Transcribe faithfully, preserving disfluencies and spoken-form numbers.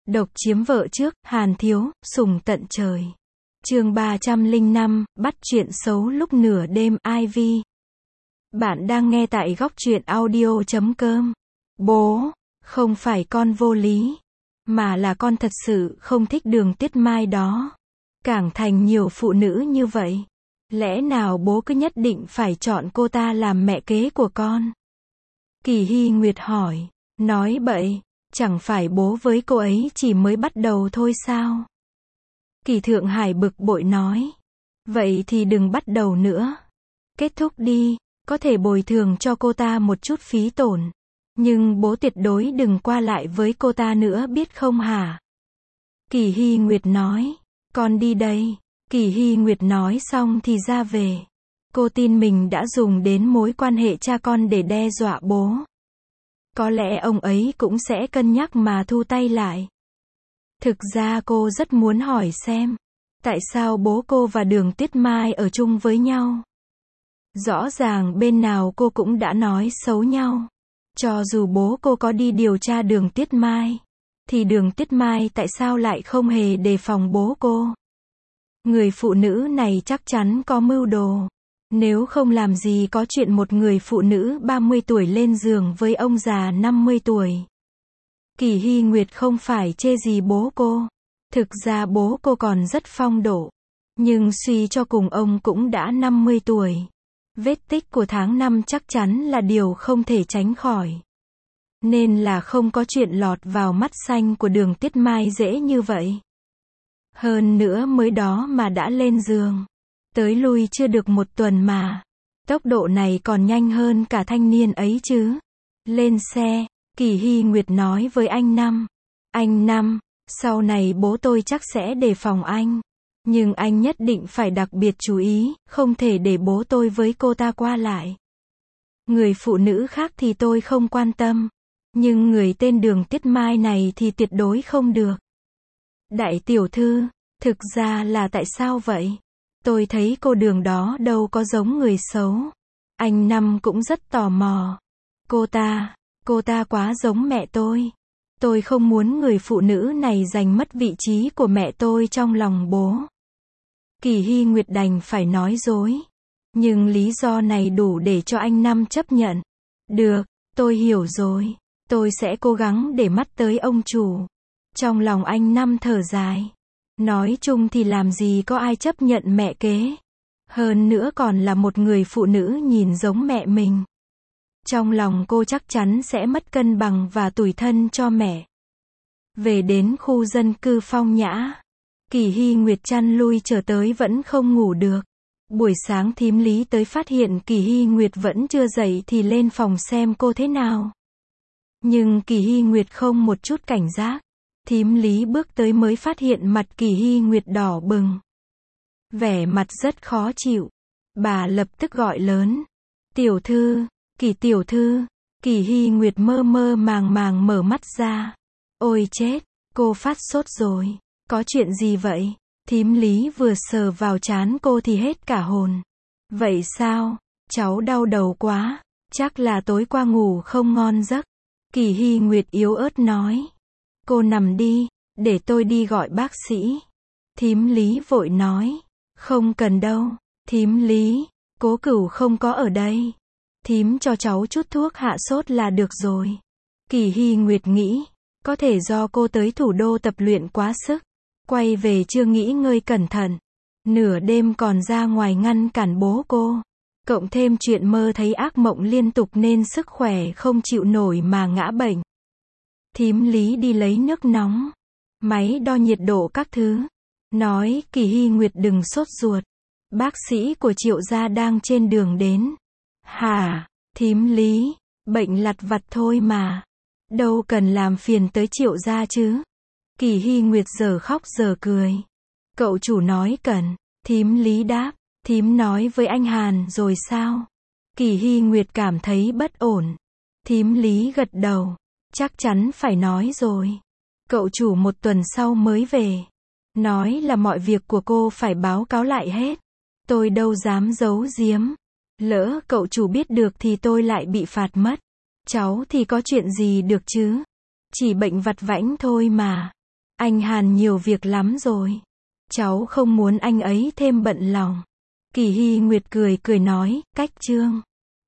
Độc chiếm vợ trước, Hàn Thiếu, sủng tận trời. Chương ba trăm lẻ năm, bắt chuyện xấu lúc nửa đêm, i vê. Bạn đang nghe tại góc truyện audio chấm com. Bố, không phải con vô lý, mà là con thật sự không thích Đường Tuyết Mai đó. Càng thành nhiều phụ nữ như vậy. Lẽ nào bố cứ nhất định phải chọn cô ta làm mẹ kế của con? Kỳ Hy Nguyệt hỏi. Nói bậy, chẳng phải bố với cô ấy chỉ mới bắt đầu thôi sao? Kỳ Thượng Hải bực bội nói. Vậy thì đừng bắt đầu nữa. Kết thúc đi, có thể bồi thường cho cô ta một chút phí tổn. Nhưng bố tuyệt đối đừng qua lại với cô ta nữa, biết không hả? Kỳ Hy Nguyệt nói. Con đi đây. Kỳ Hy Nguyệt nói xong thì ra về. Cô tin mình đã dùng đến mối quan hệ cha con để đe dọa bố. Có lẽ ông ấy cũng sẽ cân nhắc mà thu tay lại. Thực ra cô rất muốn hỏi xem, tại sao bố cô và Đường Tuyết Mai ở chung với nhau? Rõ ràng bên nào cô cũng đã nói xấu nhau. Cho dù bố cô có đi điều tra Đường Tuyết Mai, thì Đường Tuyết Mai tại sao lại không hề đề phòng bố cô? Người phụ nữ này chắc chắn có mưu đồ. Nếu không làm gì có chuyện một người phụ nữ ba mươi tuổi lên giường với ông già năm mươi tuổi. Kỳ Hy Nguyệt không phải chê gì bố cô. Thực ra bố cô còn rất phong độ. Nhưng suy cho cùng ông cũng đã năm mươi tuổi. Vết tích của tháng năm chắc chắn là điều không thể tránh khỏi. Nên là không có chuyện lọt vào mắt xanh của Đường Tuyết Mai dễ như vậy. Hơn nữa mới đó mà đã lên giường. Tới lui chưa được một tuần mà. Tốc độ này còn nhanh hơn cả thanh niên ấy chứ. Lên xe, Kỳ Hy Nguyệt nói với anh Năm. Anh Năm, sau này bố tôi chắc sẽ đề phòng anh. Nhưng anh nhất định phải đặc biệt chú ý, không thể để bố tôi với cô ta qua lại. Người phụ nữ khác thì tôi không quan tâm. Nhưng người tên Đường Tuyết Mai này thì tuyệt đối không được. Đại tiểu thư, thực ra là tại sao vậy? Tôi thấy cô Đường đó đâu có giống người xấu. Anh Năm cũng rất tò mò. Cô ta, cô ta quá giống mẹ tôi. Tôi không muốn người phụ nữ này giành mất vị trí của mẹ tôi trong lòng bố. Kỳ Hy Nguyệt đành phải nói dối. Nhưng lý do này đủ để cho anh Năm chấp nhận. Được, tôi hiểu rồi. Tôi sẽ cố gắng để mắt tới ông chủ. Trong lòng anh Năm thở dài. Nói chung thì làm gì có ai chấp nhận mẹ kế. Hơn nữa còn là một người phụ nữ nhìn giống mẹ mình. Trong lòng cô chắc chắn sẽ mất cân bằng và tủi thân cho mẹ. Về đến khu dân cư Phong Nhã. Kỳ Hy Nguyệt chăn lui trở tới vẫn không ngủ được. Buổi sáng thím Lý tới phát hiện Kỳ Hy Nguyệt vẫn chưa dậy thì lên phòng xem cô thế nào. Nhưng Kỳ Hy Nguyệt không một chút cảnh giác. Thím Lý bước tới mới phát hiện mặt Kỳ Hy Nguyệt đỏ bừng. Vẻ mặt rất khó chịu. Bà lập tức gọi lớn. Tiểu thư, Kỳ tiểu thư. Kỳ Hy Nguyệt mơ mơ màng màng mở mắt ra. Ôi chết, cô phát sốt rồi. Có chuyện gì vậy? Thím Lý vừa sờ vào trán cô thì hết cả hồn. Vậy sao? Cháu đau đầu quá. Chắc là tối qua ngủ không ngon giấc. Kỳ Hy Nguyệt yếu ớt nói. Cô nằm đi, để tôi đi gọi bác sĩ. Thím Lý vội nói. Không cần đâu, thím Lý, Cố Cửu không có ở đây. Thím cho cháu chút thuốc hạ sốt là được rồi. Kỳ Hy Nguyệt nghĩ, có thể do cô tới thủ đô tập luyện quá sức. Quay về chưa nghỉ ngơi cẩn thận. Nửa đêm còn ra ngoài ngăn cản bố cô. Cộng thêm chuyện mơ thấy ác mộng liên tục nên sức khỏe không chịu nổi mà ngã bệnh. Thím Lý đi lấy nước nóng, máy đo nhiệt độ các thứ. Nói Kỳ Hy Nguyệt đừng sốt ruột. Bác sĩ của Triệu gia đang trên đường đến. Hả, thím Lý, bệnh lặt vặt thôi mà. Đâu cần làm phiền tới Triệu gia chứ. Kỳ Hy Nguyệt giờ khóc giờ cười. Cậu chủ nói cần. Thím Lý đáp. Thím nói với anh Hàn rồi sao? Kỳ Hy Nguyệt cảm thấy bất ổn. Thím Lý gật đầu. Chắc chắn phải nói rồi. Cậu chủ một tuần sau mới về. Nói là mọi việc của cô phải báo cáo lại hết. Tôi đâu dám giấu giếm. Lỡ cậu chủ biết được thì tôi lại bị phạt mất. Cháu thì có chuyện gì được chứ? Chỉ bệnh vặt vãnh thôi mà. Anh Hàn nhiều việc lắm rồi. Cháu không muốn anh ấy thêm bận lòng. Kỳ Hy Nguyệt cười cười nói, cách Trương